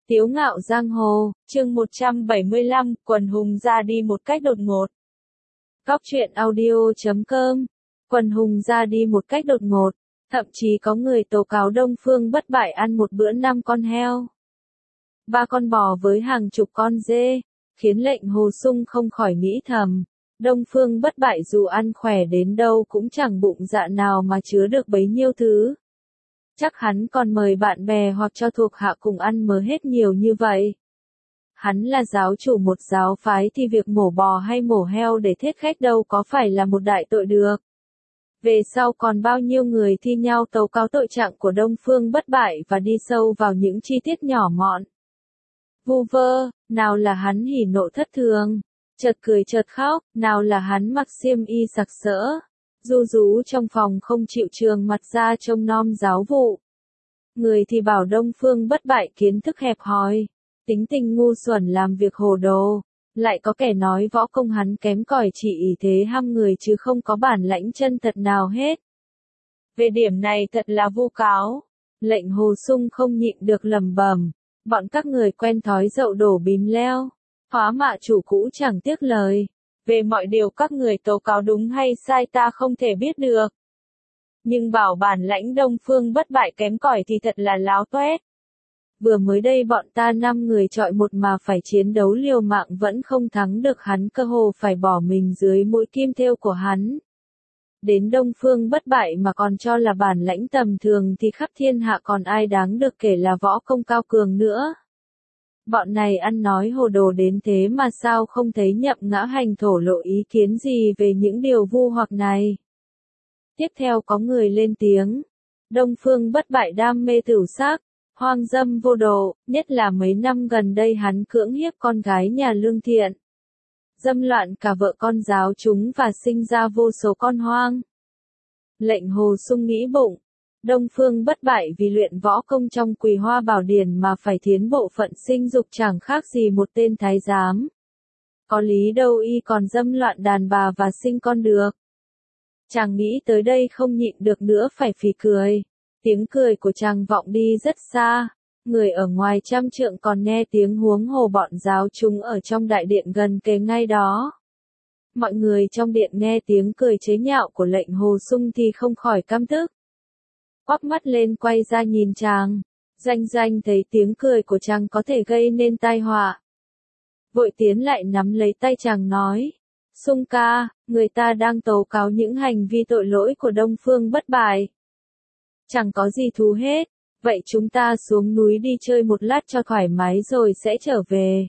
Tiếu ngạo giang hồ, chương 175, quần hùng ra đi một cách đột ngột. Góc truyện audio.com. Quần hùng ra đi một cách đột ngột, thậm chí có người tố cáo Đông Phương Bất Bại ăn một bữa 5 con heo, 3 con bò với hàng chục con dê, khiến lệnh Hồ Sung không khỏi nghĩ thầm, Đông Phương Bất Bại dù ăn khỏe đến đâu cũng chẳng bụng dạ nào mà chứa được bấy nhiêu thứ. Chắc hắn còn mời bạn bè hoặc cho thuộc hạ cùng ăn mớ hết nhiều như vậy. Hắn là giáo chủ một giáo phái thì việc mổ bò hay mổ heo để thiết khách đâu có phải là một đại tội được. Về sau còn bao nhiêu người thi nhau tố cáo tội trạng của Đông Phương Bất Bại và đi sâu vào những chi tiết nhỏ mọn. Vu vơ, nào là hắn hỉ nộ thất thường, chợt cười chợt khóc, nào là hắn mặc xiêm y sặc sỡ, ru rú trong phòng không chịu trường mặt ra trông nom giáo vụ. Người thì bảo Đông Phương Bất Bại kiến thức hẹp hòi, tính tình ngu xuẩn làm việc hồ đồ, lại có kẻ nói võ công hắn kém cỏi chỉ ý thế hăm người chứ không có bản lãnh chân thật nào hết. Về điểm này thật là vu cáo, lệnh Hồ Sung không nhịn được lẩm bẩm, bọn các người quen thói dậu đổ bìm leo, hóa mạ chủ cũ chẳng tiếc lời. Về mọi điều các người tố cáo đúng hay sai ta không thể biết được. Nhưng bảo bản lãnh Đông Phương Bất Bại kém cỏi thì thật là láo toét. Vừa mới đây bọn ta 5 người chọi một mà phải chiến đấu liều mạng vẫn không thắng được hắn, cơ hồ phải bỏ mình dưới mũi kim thêu của hắn. Đến Đông Phương Bất Bại mà còn cho là bản lãnh tầm thường thì khắp thiên hạ còn ai đáng được kể là võ công cao cường nữa. Bọn này ăn nói hồ đồ đến thế mà sao không thấy Nhậm Ngã Hành thổ lộ ý kiến gì về những điều vu hoặc này. Tiếp theo có người lên tiếng, Đông Phương Bất Bại đam mê tửu sắc, hoang dâm vô độ, nhất là mấy năm gần đây hắn cưỡng hiếp con gái nhà lương thiện, dâm loạn cả vợ con giáo chúng và sinh ra vô số con hoang. Lệnh Hồ Sung nghĩ bụng, Đông Phương Bất Bại vì luyện võ công trong Quỳ Hoa Bảo Điển mà phải thiến bộ phận sinh dục chẳng khác gì một tên thái giám. Có lý đâu y còn dâm loạn đàn bà và sinh con được. Chàng nghĩ tới đây không nhịn được nữa phải phì cười. Tiếng cười của chàng vọng đi rất xa. Người ở ngoài trăm trượng còn nghe tiếng, huống hồ bọn giáo chúng ở trong đại điện gần kề ngay đó. Mọi người trong điện nghe tiếng cười chế nhạo của lệnh Hồ Sung thì không khỏi căm tức. Quắc mắt lên quay ra nhìn chàng. Doanh thấy tiếng cười của chàng có thể gây nên tai họa. Vội tiến lại nắm lấy tay chàng nói. Sung ca, người ta đang tố cáo những hành vi tội lỗi của Đông Phương Bất Bại. Chẳng có gì thú hết, vậy chúng ta xuống núi đi chơi một lát cho thoải mái rồi sẽ trở về.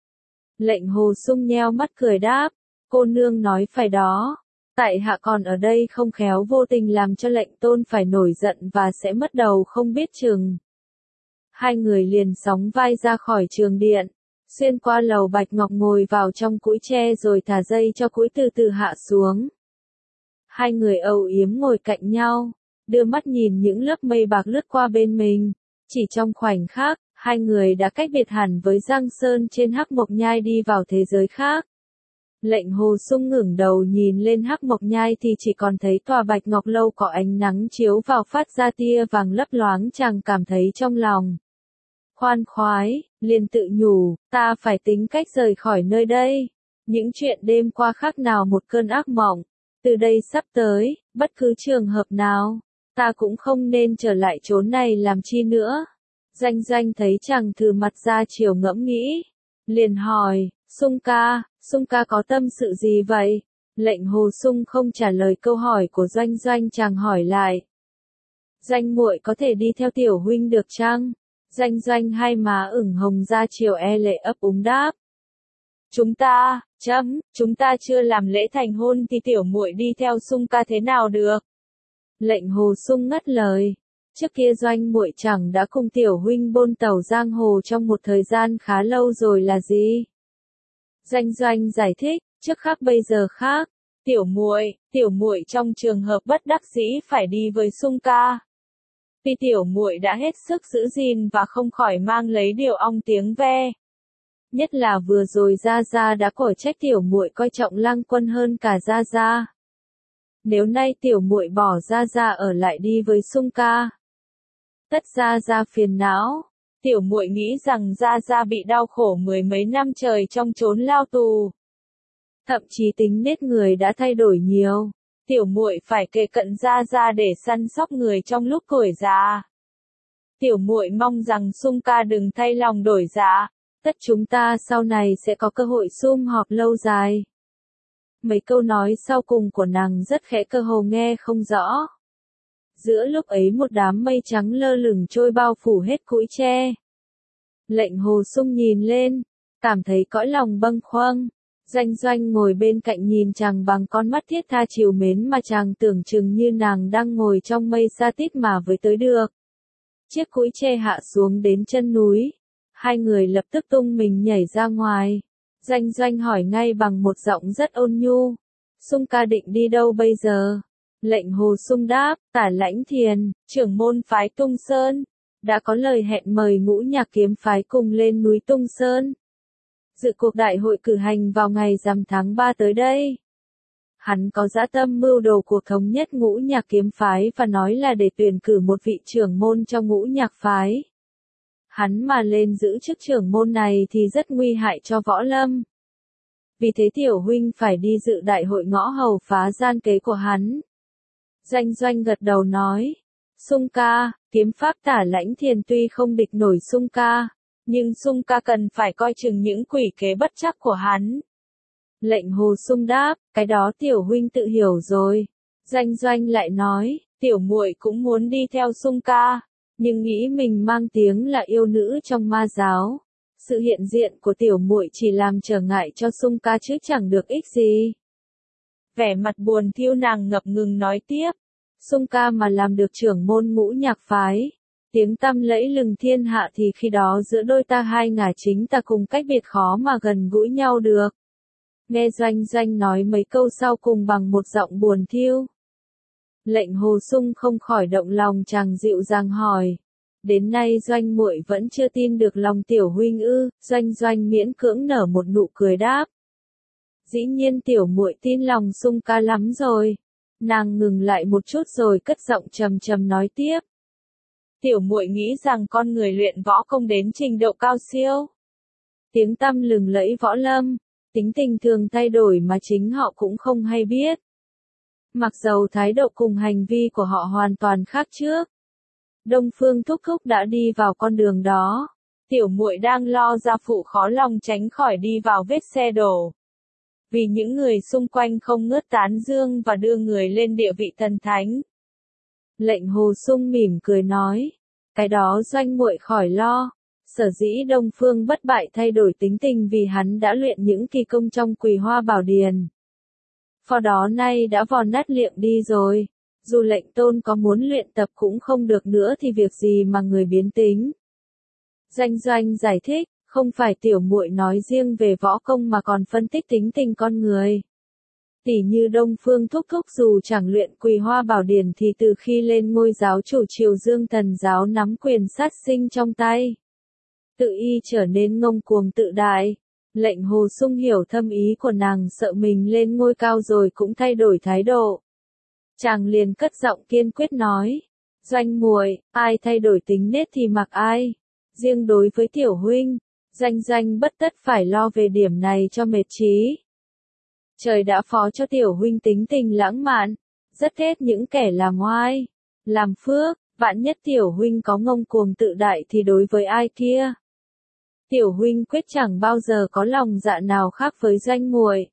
Lệnh Hồ Sung nheo mắt cười đáp, cô nương nói phải đó. Tại hạ còn ở đây không khéo vô tình làm cho lệnh tôn phải nổi giận và sẽ mất đầu không biết chừng. Hai người liền sóng vai ra khỏi trường điện, xuyên qua lầu bạch ngọc ngồi vào trong cũi tre rồi thả dây cho cũi từ từ hạ xuống. Hai người âu yếm ngồi cạnh nhau, đưa mắt nhìn những lớp mây bạc lướt qua bên mình. Chỉ trong khoảnh khắc, hai người đã cách biệt hẳn với Giang Sơn trên Hắc Mộc Nhai đi vào thế giới khác. Lệnh Hồ Sung ngẩng đầu nhìn lên Hắc Mộc Nhai thì chỉ còn thấy tòa bạch ngọc lâu có ánh nắng chiếu vào phát ra tia vàng lấp loáng, chàng cảm thấy trong lòng khoan khoái, liền tự nhủ, ta phải tính cách rời khỏi nơi đây. Những chuyện đêm qua khác nào một cơn ác mộng, từ đây sắp tới, bất cứ trường hợp nào, ta cũng không nên trở lại chốn này làm chi nữa. Doanh thấy chàng thử mặt ra chiều ngẫm nghĩ, liền hỏi, Sung ca có tâm sự gì vậy? Lệnh Hồ Sung không trả lời câu hỏi của Doanh, chàng hỏi lại. Doanh muội có thể đi theo tiểu huynh được chăng? Doanh hai má ửng hồng ra chiều e lệ ấp úng đáp. Chúng ta chưa làm lễ thành hôn thì tiểu muội đi theo Sung ca thế nào được? Lệnh Hồ Sung ngắt lời. Trước kia Doanh muội chẳng đã cùng tiểu huynh bôn tàu giang hồ trong một thời gian khá lâu rồi là gì? Doanh giải thích, trước khác bây giờ khác. Tiểu muội trong trường hợp bất đắc dĩ phải đi với Sung ca. Vì tiểu muội đã hết sức giữ gìn và không khỏi mang lấy điều ong tiếng ve. Nhất là vừa rồi Gia đã cổ trách tiểu muội coi trọng Lăng Quân hơn cả Gia. Nếu nay tiểu muội bỏ Gia ở lại đi với Sung ca, tất Gia phiền não. Tiểu muội nghĩ rằng Gia Gia bị đau khổ mười mấy năm trời trong chốn lao tù. Thậm chí tính nết người đã thay đổi nhiều. Tiểu muội phải kề cận Gia Gia để săn sóc người trong lúc tuổi già. Tiểu muội mong rằng Sung ca đừng thay lòng đổi dạ. Tất chúng ta sau này sẽ có cơ hội sum họp lâu dài. Mấy câu nói sau cùng của nàng rất khẽ, cơ hồ nghe không rõ. Giữa lúc ấy một đám mây trắng lơ lửng trôi bao phủ hết cũi tre. Lệnh Hồ Sung nhìn lên, cảm thấy cõi lòng bâng khuâng. Doanh Doanh ngồi bên cạnh nhìn chàng bằng con mắt thiết tha trìu mến mà chàng tưởng chừng như nàng đang ngồi trong mây sa tít mà với tới được. Chiếc cũi tre hạ xuống đến chân núi. Hai người lập tức tung mình nhảy ra ngoài. Doanh Doanh hỏi ngay bằng một giọng rất ôn nhu. Sung ca định đi đâu bây giờ? Lệnh Hồ Sung đáp, Tả Lãnh Thiền, trưởng môn phái Tung Sơn, đã có lời hẹn mời Ngũ Nhạc Kiếm phái cùng lên núi Tung Sơn. Dự cuộc đại hội cử hành vào ngày rằm tháng 3 tới đây. Hắn có dã tâm mưu đồ cuộc thống nhất Ngũ Nhạc Kiếm phái và nói là để tuyển cử một vị trưởng môn cho Ngũ Nhạc phái. Hắn mà lên giữ chức trưởng môn này thì rất nguy hại cho võ lâm. Vì thế tiểu huynh phải đi dự đại hội ngõ hầu phá gian kế của hắn. Doanh Doanh gật đầu nói, Sung ca, kiếm pháp Tả Lãnh Thiền tuy không địch nổi Sung ca, nhưng Sung ca cần phải coi chừng những quỷ kế bất trắc của hắn. Lệnh Hồ Sung đáp, cái đó tiểu huynh tự hiểu rồi. Doanh Doanh lại nói, tiểu muội cũng muốn đi theo Sung ca, nhưng nghĩ mình mang tiếng là yêu nữ trong ma giáo. Sự hiện diện của tiểu muội chỉ làm trở ngại cho Sung ca chứ chẳng được ích gì. Vẻ mặt buồn thiêu nàng ngập ngừng nói tiếp, Sung ca mà làm được trưởng môn Ngũ Nhạc phái, tiếng tăm lẫy lừng thiên hạ thì khi đó giữa đôi ta hai ngả chính ta cùng cách biệt khó mà gần gũi nhau được. Nghe Doanh Doanh nói mấy câu sau cùng bằng một giọng buồn thiêu. Lệnh Hồ Sung không khỏi động lòng, chàng dịu dàng hỏi, đến nay Doanh muội vẫn chưa tin được lòng tiểu huynh ư? Doanh Doanh miễn cưỡng nở một nụ cười đáp, dĩ nhiên tiểu muội tin lòng Sung ca lắm rồi. Nàng ngừng lại một chút rồi cất giọng trầm trầm nói tiếp, tiểu muội nghĩ rằng con người luyện võ không đến trình độ cao siêu, tiếng tăm lừng lẫy võ lâm, tính tình thường thay đổi mà chính họ cũng không hay biết. Mặc dầu thái độ cùng hành vi của họ hoàn toàn khác trước. Đông Phương Thúc Thúc đã đi vào con đường đó. Tiểu muội đang lo gia phụ khó lòng tránh khỏi đi vào vết xe đổ. Vì những người xung quanh không ngớt tán dương và đưa người lên địa vị thần thánh. Lệnh Hồ Sung mỉm cười nói, cái đó Doanh muội khỏi lo. Sở dĩ Đông Phương bất bại thay đổi tính tình vì hắn đã luyện những kỳ công trong Quỳ Hoa Bảo Điền. Phò đó nay đã vò nát liệng đi rồi. Dù lệnh tôn có muốn luyện tập cũng không được nữa thì việc gì mà người biến tính. Doanh Doanh giải thích, không phải tiểu muội nói riêng về võ công mà còn phân tích tính tình con người. Tỉ như Đông Phương Thúc Thúc dù chẳng luyện Quỳ Hoa Bảo Điển thì từ khi lên ngôi giáo chủ Triều Dương Thần giáo nắm quyền sát sinh trong tay. Tự y trở nên ngông cuồng tự đại. Lệnh Hồ Sung hiểu thâm ý của nàng, sợ mình lên ngôi cao rồi cũng thay đổi thái độ. Chàng liền cất giọng kiên quyết nói, Doanh muội, ai thay đổi tính nết thì mặc ai. Riêng đối với tiểu huynh, Doanh bất tất phải lo về điểm này cho mệt trí. Trời đã phó cho tiểu huynh tính tình lãng mạn, rất ghét những kẻ làm oai, làm phước, vạn nhất tiểu huynh có ngông cuồng tự đại thì đối với ai kia. Tiểu huynh quyết chẳng bao giờ có lòng dạ nào khác với Doanh muội.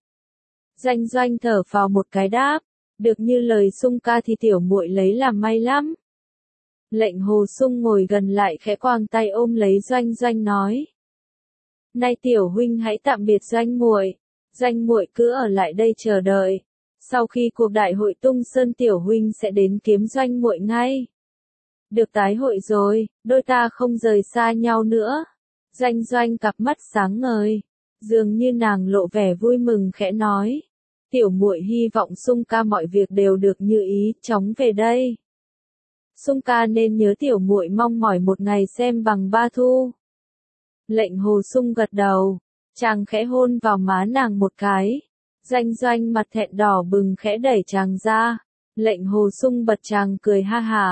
Doanh thở phào một cái đáp, được như lời Sung ca thì tiểu muội lấy làm may lắm. Lệnh Hồ Sung ngồi gần lại khẽ quàng tay ôm lấy Doanh nói, nay tiểu huynh hãy tạm biệt Doanh muội cứ ở lại đây chờ đợi. Sau khi cuộc đại hội Tung Sơn tiểu huynh sẽ đến kiếm Doanh muội ngay. Được tái hội rồi, đôi ta không rời xa nhau nữa. Doanh cặp mắt sáng ngời, dường như nàng lộ vẻ vui mừng khẽ nói, tiểu muội hy vọng Sung ca mọi việc đều được như ý, chóng về đây. Sung ca nên nhớ tiểu muội mong mỏi một ngày xem bằng ba thu. Lệnh Hồ Sung gật đầu, chàng khẽ hôn vào má nàng một cái. Doanh mặt thẹn đỏ bừng khẽ đẩy chàng ra. Lệnh Hồ Sung bật chàng cười ha hà.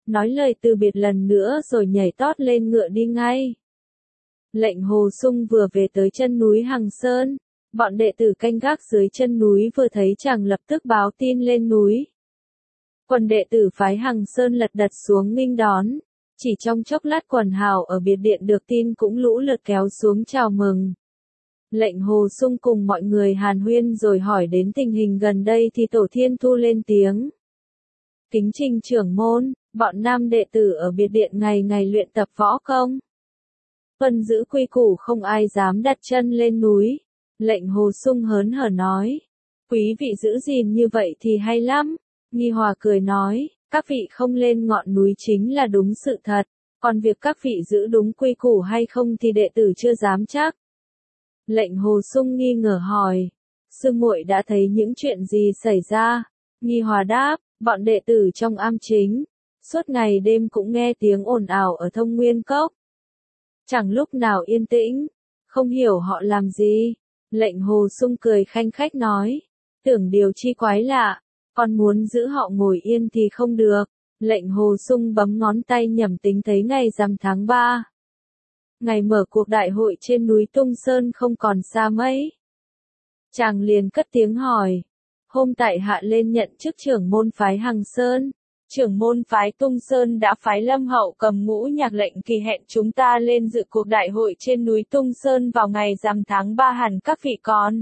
nói lời từ biệt lần nữa rồi nhảy tót lên ngựa đi ngay. Lệnh Hồ Xung vừa về tới chân núi Hằng Sơn, bọn đệ tử canh gác dưới chân núi vừa thấy chàng lập tức báo tin lên núi. Quần đệ tử phái Hằng Sơn lật đật xuống nghênh đón, chỉ trong chốc lát quần hào ở biệt điện được tin cũng lũ lượt kéo xuống chào mừng. Lệnh Hồ Xung cùng mọi người hàn huyên rồi hỏi đến tình hình gần đây thì Tổ Thiên Thu lên tiếng. Kính trình trưởng môn, bọn nam đệ tử ở biệt điện ngày ngày luyện tập võ công. Tuân giữ quy củ không ai dám đặt chân lên núi. Lệnh Hồ Xung hớn hở nói. Quý vị giữ gìn như vậy thì hay lắm. Nghi Hòa cười nói, các vị không lên ngọn núi chính là đúng sự thật. Còn việc các vị giữ đúng quy củ hay không thì đệ tử chưa dám chắc. Lệnh Hồ Xung nghi ngờ hỏi. Sư muội đã thấy những chuyện gì xảy ra? Nghi Hòa đáp, bọn đệ tử trong am chính. Suốt ngày đêm cũng nghe tiếng ồn ào ở Thông Nguyên Cốc. Chẳng lúc nào yên tĩnh, không hiểu họ làm gì. Lệnh Hồ Xung cười khanh khách nói, tưởng điều chi quái lạ, còn muốn giữ họ ngồi yên thì không được. Lệnh Hồ Xung bấm ngón tay nhẩm tính thấy ngày rằm tháng 3. Ngày mở cuộc đại hội trên núi Tung Sơn không còn xa mấy. Chàng liền cất tiếng hỏi, hôm tại hạ lên nhận chức trưởng môn phái Hằng Sơn. Trưởng môn phái Tung Sơn đã phái Lâm Hậu cầm Ngũ Nhạc lệnh kỳ hẹn chúng ta lên dự cuộc đại hội trên núi Tung Sơn vào ngày rằm tháng 3 hẳn các vị còn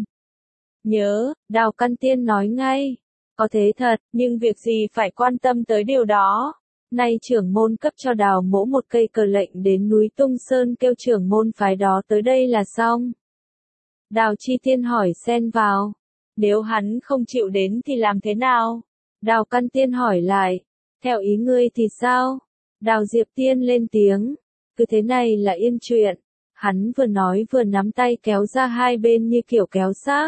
nhớ. Đào Căn Tiên nói ngay, có thế thật, nhưng việc gì phải quan tâm tới điều đó. Nay trưởng môn cấp cho Đào mỗ một cây cờ lệnh đến núi Tung Sơn kêu trưởng môn phái đó tới đây là xong. Đào Chi Tiên hỏi xen vào, nếu hắn không chịu đến thì làm thế nào? Đào Căn Tiên hỏi lại, theo ý ngươi thì sao? Đào Diệp Tiên lên tiếng, cứ thế này là yên chuyện. Hắn vừa nói vừa nắm tay kéo ra hai bên như kiểu kéo xác.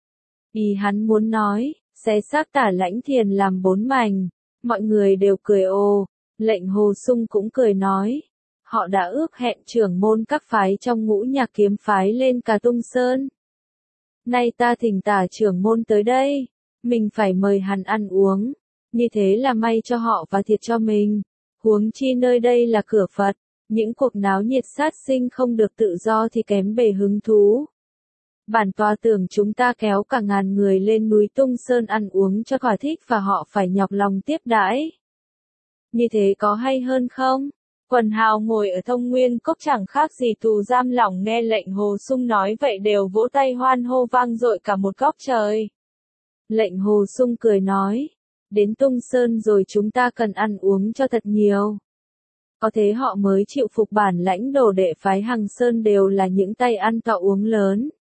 Ý hắn muốn nói, xé xác Tả Lãnh Thiền làm 4 mảnh. Mọi người đều cười ồ. Lệnh Hồ Xung cũng cười nói, họ đã ước hẹn trưởng môn các phái trong Ngũ Nhạc Kiếm phái lên cả Tung Sơn. Nay ta thỉnh Tả trưởng môn tới đây, mình phải mời hắn ăn uống. Như thế là may cho họ và thiệt cho mình. Huống chi nơi đây là cửa Phật, những cuộc náo nhiệt sát sinh không được tự do thì kém bề hứng thú. Bản tòa tưởng chúng ta kéo cả ngàn người lên núi Tung Sơn ăn uống cho thỏa thích và họ phải nhọc lòng tiếp đãi. Như thế có hay hơn không? Quần hào ngồi ở Thông Nguyên Cốc chẳng khác gì tù giam lỏng nghe lệnh Hồ Xung nói vậy đều vỗ tay hoan hô vang dội cả một góc trời. Lệnh Hồ Xung cười nói, đến Tung Sơn rồi chúng ta cần ăn uống cho thật nhiều. Có thế họ mới chịu phục. Bản lãnh đồ đệ phái Hằng Sơn đều là những tay ăn to uống lớn.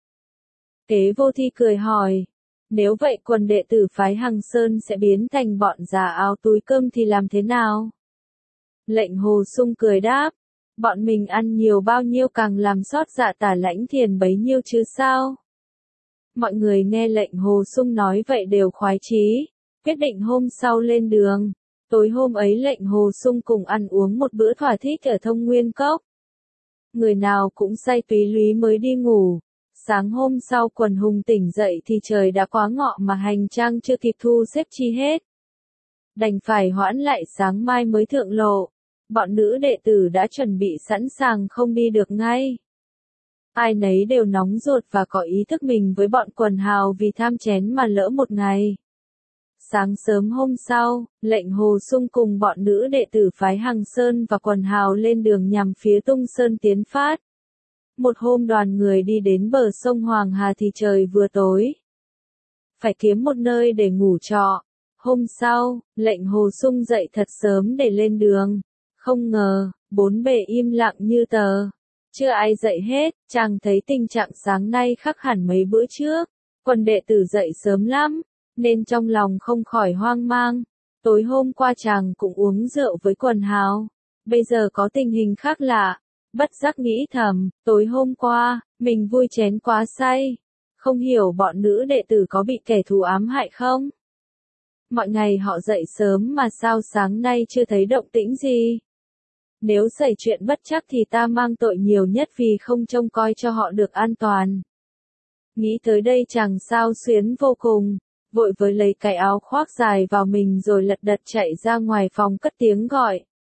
Kế Vô Thi cười hỏi, nếu vậy quần đệ tử phái Hằng Sơn sẽ biến thành bọn già áo túi cơm thì làm thế nào? Lệnh Hồ Xung cười đáp, bọn mình ăn nhiều bao nhiêu càng làm sót dạ Tả Lãnh Thiền bấy nhiêu chứ sao? Mọi người nghe lệnh Hồ Xung nói vậy đều khoái chí, quyết định hôm sau lên đường. Tối hôm ấy lệnh Hồ Xung cùng ăn uống một bữa thỏa thích ở Thông Nguyên Cốc. Người nào cũng say túy lúy mới đi ngủ. Sáng hôm sau quần hùng tỉnh dậy thì trời đã quá ngọ mà hành trang chưa kịp thu xếp chi hết. Đành phải hoãn lại sáng mai mới thượng lộ. Bọn nữ đệ tử đã chuẩn bị sẵn sàng không đi được ngay. Ai nấy đều nóng ruột và có ý thức mình với bọn quần hào vì tham chén mà lỡ một ngày. Sáng sớm hôm sau, lệnh Hồ Xung cùng bọn nữ đệ tử phái Hằng Sơn và quần hào lên đường nhằm phía Tung Sơn tiến phát. Một hôm đoàn người đi đến bờ sông Hoàng Hà thì trời vừa tối. Phải kiếm một nơi để ngủ trọ. Hôm sau, lệnh Hồ Xung dậy thật sớm để lên đường. Không ngờ, bốn bề im lặng như tờ. Chưa ai dậy hết, chàng thấy tình trạng sáng nay khác hẳn mấy bữa trước. Quần đệ tử dậy sớm lắm, nên trong lòng không khỏi hoang mang. Tối hôm qua chàng cũng uống rượu với quần hào. Bây giờ có tình hình khác lạ. Bất giác nghĩ thầm, tối hôm qua, mình vui chén quá say. Không hiểu bọn nữ đệ tử có bị kẻ thù ám hại không? Mọi ngày họ dậy sớm mà sao sáng nay chưa thấy động tĩnh gì? Nếu xảy chuyện bất trắc thì ta mang tội nhiều nhất vì không trông coi cho họ được an toàn. Nghĩ tới đây chàng sao xuyến vô cùng, vội với lấy cái áo khoác dài vào mình rồi lật đật chạy ra ngoài phòng cất tiếng gọi,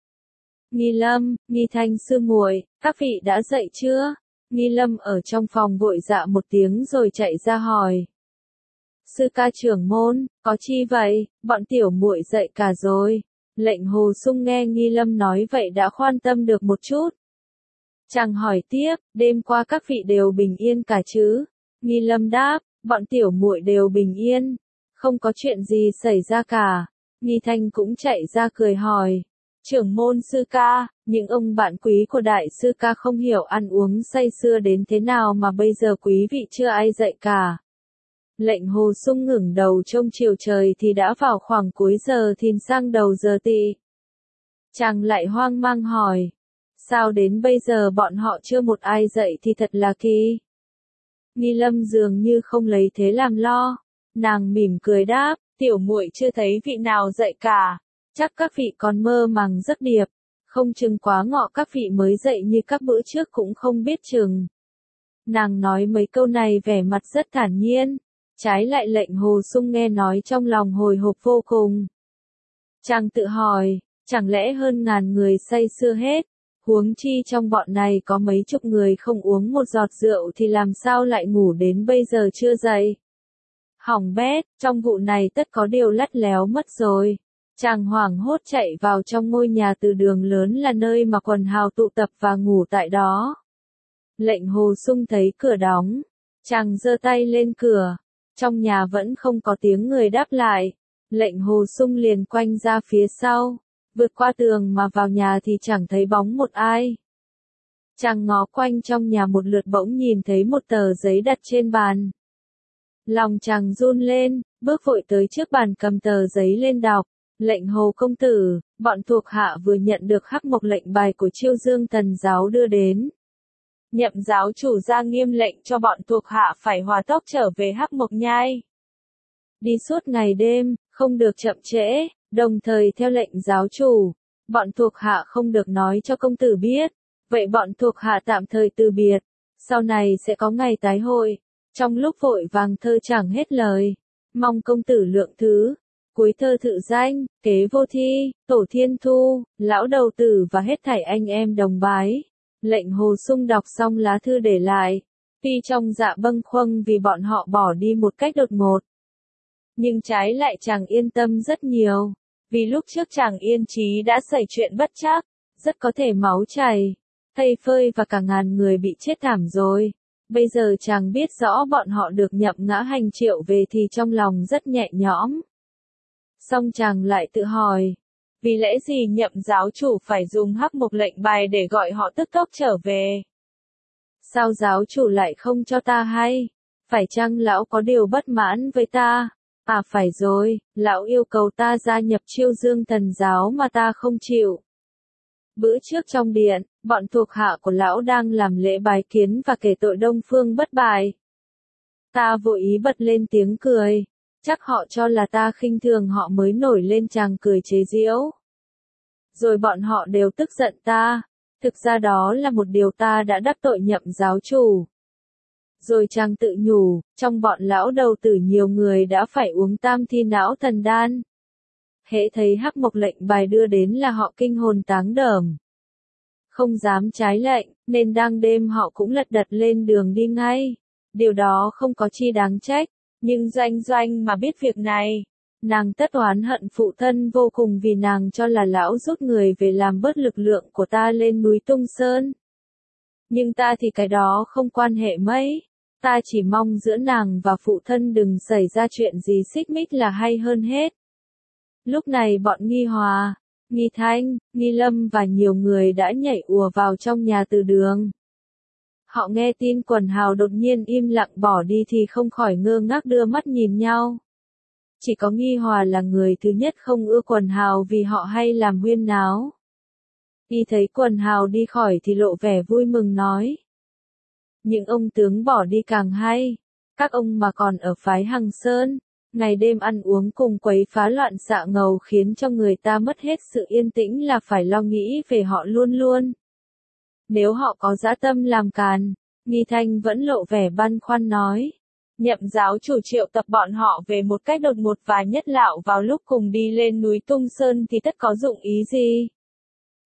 Nghi Lâm, Nghi Thanh sư muội, các vị đã dậy chưa? Nghi Lâm ở trong phòng vội dạ một tiếng rồi chạy ra hỏi. Sư ca trưởng môn, có chi vậy, bọn tiểu muội dậy cả rồi. Lệnh Hồ Sung nghe Nghi Lâm nói vậy đã khoan tâm được một chút. Chàng hỏi tiếp, đêm qua các vị đều bình yên cả chứ? Nghi Lâm đáp, bọn tiểu muội đều bình yên, không có chuyện gì xảy ra cả. Nghi Thanh cũng chạy ra cười hỏi, trưởng môn sư ca, những ông bạn quý của đại sư ca không hiểu ăn uống say sưa đến thế nào mà bây giờ quý vị chưa ai dậy cả. Lệnh Hồ Sung ngẩng đầu trông chiều trời thì đã vào khoảng cuối giờ thìn sang đầu giờ tỵ. Chàng lại hoang mang hỏi, sao đến bây giờ bọn họ chưa một ai dậy thì thật là kỳ. Nghi Lâm dường như không lấy thế làm lo, nàng mỉm cười đáp, tiểu muội chưa thấy vị nào dậy cả, chắc các vị còn mơ màng giấc điệp, không chừng quá ngọ các vị mới dậy như các bữa trước cũng không biết chừng. Nàng nói mấy câu này vẻ mặt rất thản nhiên, trái lại Lệnh Hồ Sung nghe nói trong lòng hồi hộp vô cùng. Chàng tự hỏi, chẳng lẽ hơn ngàn người say sưa hết, huống chi trong bọn này có mấy chục người không uống một giọt rượu thì làm sao lại ngủ đến bây giờ chưa dậy. Hỏng bét, trong vụ này tất có điều lắt léo mất rồi. Chàng hoảng hốt chạy vào trong ngôi nhà từ đường lớn là nơi mà quần hào tụ tập và ngủ tại đó. Lệnh Hồ Sung thấy cửa đóng, chàng giơ tay lên cửa, trong nhà vẫn không có tiếng người đáp lại. Lệnh Hồ Sung liền quanh ra phía sau, vượt qua tường mà vào nhà thì chẳng thấy bóng một ai. Chàng ngó quanh trong nhà một lượt bỗng nhìn thấy một tờ giấy đặt trên bàn. Lòng chàng run lên, bước vội tới trước bàn cầm tờ giấy lên đọc. Lệnh Hồ công tử, bọn thuộc hạ vừa nhận được hắc mộc lệnh bài của Chiêu Dương Thần giáo đưa đến. Nhậm giáo chủ ra nghiêm lệnh cho bọn thuộc hạ phải hòa tốc trở về hắc mộc nhai. Đi suốt ngày đêm, không được chậm trễ, đồng thời theo lệnh giáo chủ, bọn thuộc hạ không được nói cho công tử biết, vậy bọn thuộc hạ tạm thời từ biệt, sau này sẽ có ngày tái hội. Trong lúc vội vàng thơ chẳng hết lời, mong công tử lượng thứ. Cuối thơ thự danh, kế vô thi, tổ thiên thu, lão đầu tử và hết thảy anh em đồng bái. Lệnh Hồ Sung đọc xong lá thư để lại, tuy trong dạ bâng khuâng vì bọn họ bỏ đi một cách đột ngột. Nhưng trái lại chàng yên tâm rất nhiều, vì lúc trước chàng yên chí đã xảy chuyện bất trắc, rất có thể máu chảy, thây phơi và cả ngàn người bị chết thảm rồi. Bây giờ chàng biết rõ bọn họ được nhậm ngã hành triệu về thì trong lòng rất nhẹ nhõm. Xong chàng lại tự hỏi, vì lẽ gì nhậm giáo chủ phải dùng hắc mộc lệnh bài để gọi họ tức tốc trở về? Sao giáo chủ lại không cho ta hay? Phải chăng lão có điều bất mãn với ta? À phải rồi, lão yêu cầu ta gia nhập Chiêu Dương Thần giáo mà ta không chịu. Bữa trước trong điện, bọn thuộc hạ của lão đang làm lễ bái kiến và kể tội Đông Phương bất bại. Ta vội ý bật lên tiếng cười. Chắc họ cho là ta khinh thường họ mới nổi lên chàng cười chế giễu. Rồi bọn họ đều tức giận ta. Thực ra đó là một điều ta đã đắc tội nhậm giáo chủ. Rồi chàng tự nhủ, trong bọn lão đầu tử nhiều người đã phải uống tam thi não thần đan. Hễ thấy hắc mộc lệnh bài đưa đến là họ kinh hồn táng đờm. Không dám trái lệnh, nên đang đêm họ cũng lật đật lên đường đi ngay. Điều đó không có chi đáng trách. Nhưng Doanh mà biết việc này, nàng tất oán hận phụ thân vô cùng vì nàng cho là lão rút người về làm bớt lực lượng của ta lên núi Tung Sơn. Nhưng ta thì cái đó không quan hệ mấy, ta chỉ mong giữa nàng và phụ thân đừng xảy ra chuyện gì xích mích là hay hơn hết. Lúc này bọn Nghi Hòa, Nghi Thanh, Nghi Lâm và nhiều người đã nhảy ùa vào trong nhà từ đường. Họ nghe tin quần hào đột nhiên im lặng bỏ đi thì không khỏi ngơ ngác đưa mắt nhìn nhau. Chỉ có Nghi Hòa là người thứ nhất không ưa quần hào vì họ hay làm huyên náo. Y thấy quần hào đi khỏi thì lộ vẻ vui mừng nói. Những ông tướng bỏ đi càng hay. Các ông mà còn ở phái Hằng Sơn, ngày đêm ăn uống cùng quấy phá loạn xạ ngầu khiến cho người ta mất hết sự yên tĩnh là phải lo nghĩ về họ luôn luôn. Nếu họ có dã tâm làm càn, Nghi Thanh vẫn lộ vẻ băn khoăn nói. Nhậm giáo chủ triệu tập bọn họ về một cách đột ngột và nhất lạo vào lúc cùng đi lên núi Tung Sơn thì tất có dụng ý gì?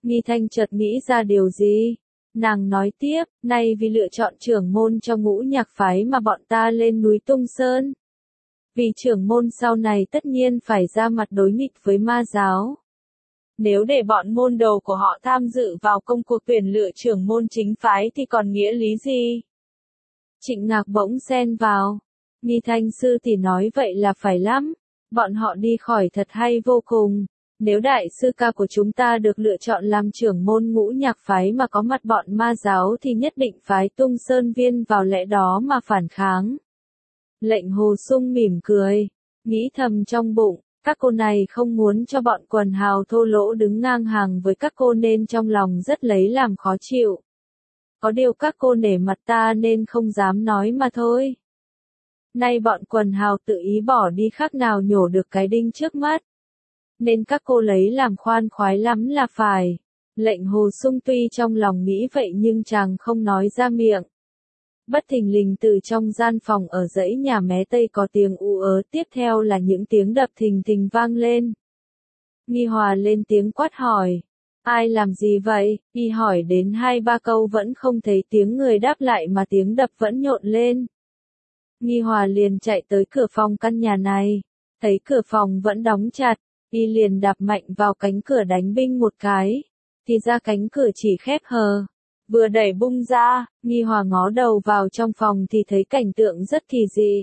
Nghi Thanh chợt nghĩ ra điều gì. Nàng nói tiếp, nay vì lựa chọn trưởng môn cho ngũ nhạc phái mà bọn ta lên núi Tung Sơn. Vì trưởng môn sau này tất nhiên phải ra mặt đối nghịch với ma giáo. Nếu để bọn môn đồ của họ tham dự vào công cuộc tuyển lựa trưởng môn chính phái thì còn nghĩa lý gì? Trịnh Ngạc bỗng xen vào. Nghi Thanh sư thì nói vậy là phải lắm. Bọn họ đi khỏi thật hay vô cùng. Nếu đại sư ca của chúng ta được lựa chọn làm trưởng môn ngũ nhạc phái mà có mặt bọn ma giáo thì nhất định phái Tung Sơn Viên vào lẽ đó mà phản kháng. Lệnh Hồ Sung mỉm cười, nghĩ thầm trong bụng, các cô này không muốn cho bọn quần hào thô lỗ đứng ngang hàng với các cô nên trong lòng rất lấy làm khó chịu. Có điều các cô nể mặt ta nên không dám nói mà thôi. Nay bọn quần hào tự ý bỏ đi khác nào nhổ được cái đinh trước mắt. Nên các cô lấy làm khoan khoái lắm là phải. Lệnh Hồ Sung tuy trong lòng nghĩ vậy nhưng chàng không nói ra miệng. Bất thình lình từ trong gian phòng ở dãy nhà mé Tây có tiếng ú ớ, tiếp theo là những tiếng đập thình thình vang lên. Nghi Hòa lên tiếng quát hỏi. Ai làm gì vậy? Y hỏi đến 2-3 câu vẫn không thấy tiếng người đáp lại mà tiếng đập vẫn nhộn lên. Nghi Hòa liền chạy tới cửa phòng căn nhà này. Thấy cửa phòng vẫn đóng chặt, Y liền đạp mạnh vào cánh cửa đánh binh một cái. Thì ra cánh cửa chỉ khép hờ. Vừa đẩy bung ra, Nghi Hòa ngó đầu vào trong phòng thì thấy cảnh tượng rất kỳ dị.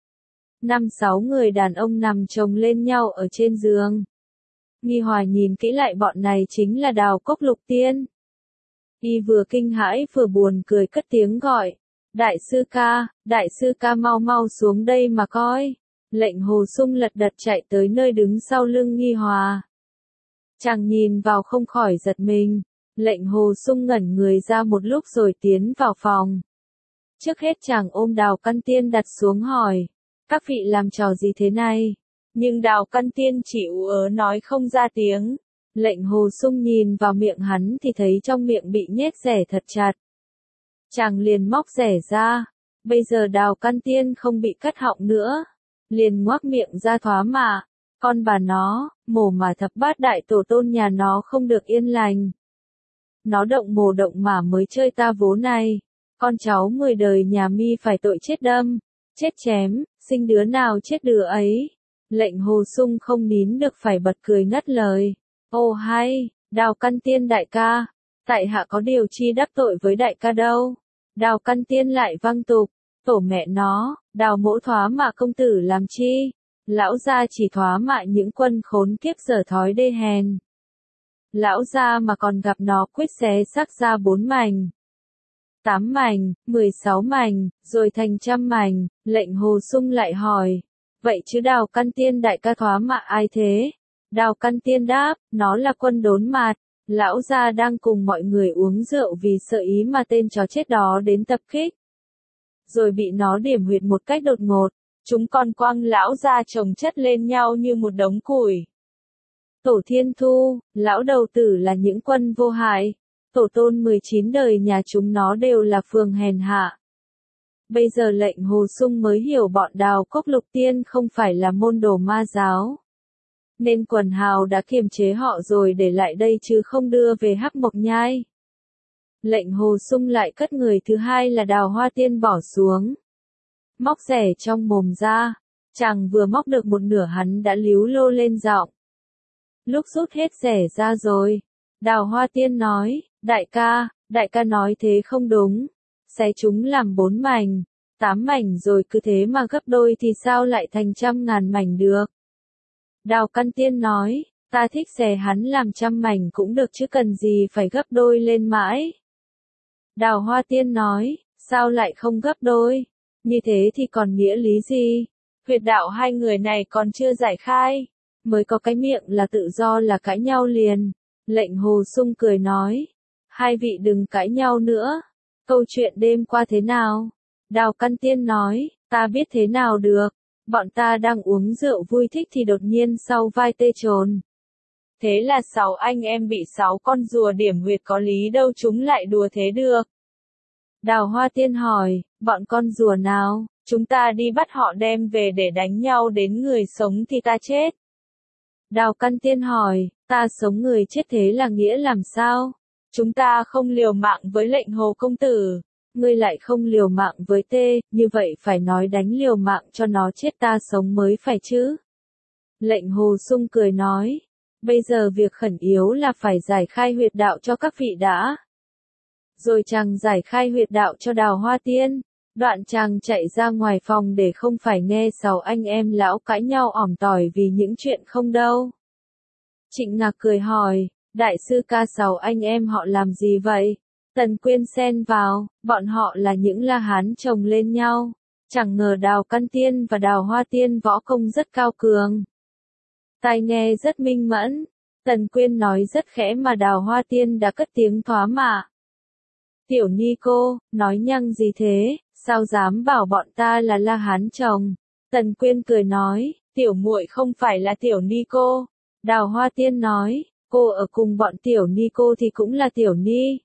5-6 người đàn ông nằm chồng lên nhau ở trên giường. Nghi Hòa nhìn kỹ lại bọn này chính là Đào Cốc Lục Tiên. Y vừa kinh hãi vừa buồn cười cất tiếng gọi. Đại sư ca mau mau xuống đây mà coi. Lệnh Hồ Sung lật đật chạy tới nơi đứng sau lưng Nghi Hòa. Chàng nhìn vào không khỏi giật mình. Lệnh Hồ Sung ngẩn người ra một lúc rồi tiến vào phòng. Trước hết chàng ôm Đào Căn Tiên đặt xuống hỏi. Các vị làm trò gì thế này? Nhưng Đào Căn Tiên chỉ ú ớ nói không ra tiếng. Lệnh Hồ Sung nhìn vào miệng hắn thì thấy trong miệng bị nhét rẻ thật chặt. Chàng liền móc rẻ ra. Bây giờ Đào Căn Tiên không bị cắt họng nữa. Liền ngoác miệng ra thoá mạ. Con bà nó, mổ mà thập bát đại tổ tôn nhà nó không được yên lành. Nó động mổ động mà mới chơi ta vố này. Con cháu 10 đời nhà mi phải tội chết đâm, chết chém, sinh đứa nào chết đứa ấy. Lệnh Hồ Sung không nín được phải bật cười ngất lời. Ô hay, Đào Căn Tiên đại ca, tại hạ có điều chi đắc tội với đại ca đâu. Đào Căn Tiên lại văng tục, tổ mẹ nó, Đào mỗ thoá mạ công tử làm chi. Lão gia chỉ thoá mạ những quân khốn kiếp dở thói đê hèn. Lão gia mà còn gặp nó quyết xé xác ra 4 mảnh, 8 mảnh, 16 mảnh, rồi thành 100 mảnh. Lệnh Hồ Sung lại hỏi. Vậy chứ Đào Căn Tiên đại ca thoá mạ ai thế? Đào Căn Tiên đáp, nó là Quân Đốn Mạt. Lão gia đang cùng mọi người uống rượu vì sợ ý mà tên chó chết đó đến tập kích. Rồi bị nó điểm huyệt một cách đột ngột. Chúng còn quăng lão gia chồng chất lên nhau như một đống củi. Tổ Thiên Thu, lão đầu tử là những quân vô hại. Tổ tôn 19 đời nhà chúng nó đều là phường hèn hạ. Bây giờ lệnh Hồ Sung mới hiểu bọn Đào Cốc Lục Tiên không phải là môn đồ ma giáo. Nên quần hào đã kiềm chế họ rồi để lại đây chứ không đưa về Hắc Mộc Nhai. Lệnh Hồ Sung lại cất người thứ hai là Đào Hoa Tiên bỏ xuống. Móc rẻ trong mồm ra. Chàng vừa móc được một nửa hắn đã líu lô lên giọng. Lúc rút hết rẻ ra rồi. Đào Hoa Tiên nói, đại ca nói thế không đúng. Xé chúng làm 4 mảnh, 8 mảnh rồi cứ thế mà gấp đôi thì sao lại thành 100.000 mảnh được. Đào Căn Tiên nói, ta thích xé hắn làm 100 mảnh cũng được chứ cần gì phải gấp đôi lên mãi. Đào Hoa Tiên nói, sao lại không gấp đôi, như thế thì còn nghĩa lý gì, huyệt đạo hai người này còn chưa giải khai, mới có cái miệng là tự do là cãi nhau liền. Lệnh Hồ Sung cười nói, hai vị đừng cãi nhau nữa, câu chuyện đêm qua thế nào? Đào Căn Tiên nói, ta biết thế nào được, bọn ta đang uống rượu vui thích thì đột nhiên sau vai tê trồn. Thế là 6 anh em bị 6 con rùa điểm huyệt có lý đâu chúng lại đùa thế được. Đào Hoa Tiên hỏi, bọn con rùa nào, chúng ta đi bắt họ đem về để đánh nhau đến người sống thì ta chết. Đào Căn Tiên hỏi, Ta sống người chết thế là nghĩa làm sao? Chúng ta không liều mạng với lệnh Hồ công tử. Ngươi lại không liều mạng với tê, như vậy phải nói đánh liều mạng cho nó chết ta sống mới phải chứ. Lệnh Hồ Sung cười nói. Bây giờ việc khẩn yếu là phải giải khai huyệt đạo cho các vị đã. Rồi chàng giải khai huyệt đạo cho Đào Hoa Tiên. Đoạn chàng chạy ra ngoài phòng để không phải nghe 6 anh em lão cãi nhau ỏm tỏi vì những chuyện không đâu. Trịnh Ngạc cười hỏi, đại sư ca 6 anh em họ làm gì vậy? Tần Quyên xen vào, bọn họ là những La Hán chồng lên nhau. Chẳng ngờ Đào Căn Tiên và Đào Hoa Tiên võ công rất cao cường. Tai nghe rất minh mẫn. Tần Quyên nói rất khẽ mà Đào Hoa Tiên đã cất tiếng thoá mạ. Tiểu Ni cô, nói nhăng gì thế, sao dám bảo bọn ta là La Hán chồng? Tần Quyên cười nói, tiểu muội không phải là Tiểu Ni cô. Đào Hoa Tiên nói, cô ở cùng bọn Tiểu Ni cô thì cũng là Tiểu Ni.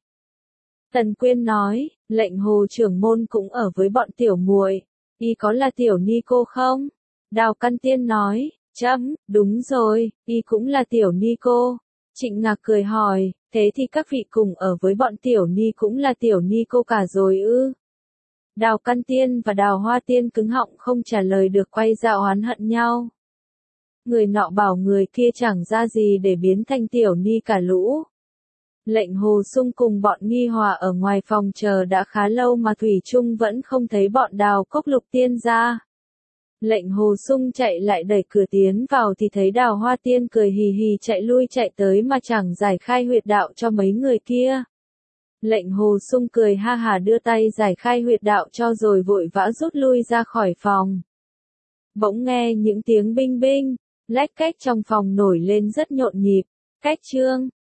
Tần Quyên nói, lệnh Hồ trưởng môn cũng ở với bọn tiểu muội, y có là Tiểu Ni cô không? Đào Căn Tiên nói, chấm, đúng rồi, y cũng là Tiểu Ni cô. Trịnh Ngạc cười hỏi, thế thì các vị cùng ở với bọn Tiểu Ni cũng là Tiểu Ni cô cả rồi ư? Đào Căn Tiên và Đào Hoa Tiên cứng họng không trả lời được, quay ra oán hận nhau. Người nọ bảo người kia chẳng ra gì để biến thành Tiểu Ni cả lũ. Lệnh Hồ Sung cùng bọn Nghi Hòa ở ngoài phòng chờ đã khá lâu mà thủy chung vẫn không thấy bọn Đào Cốc Lục Tiên ra. Lệnh Hồ Sung chạy lại đẩy cửa tiến vào thì thấy Đào Hoa Tiên cười hì hì chạy lui chạy tới mà chẳng giải khai huyệt đạo cho mấy người kia. Lệnh Hồ Sung cười ha hà đưa tay giải khai huyệt đạo cho rồi vội vã rút lui ra khỏi phòng. Bỗng nghe những tiếng binh binh, lách cách trong phòng nổi lên rất nhộn nhịp. Cách chương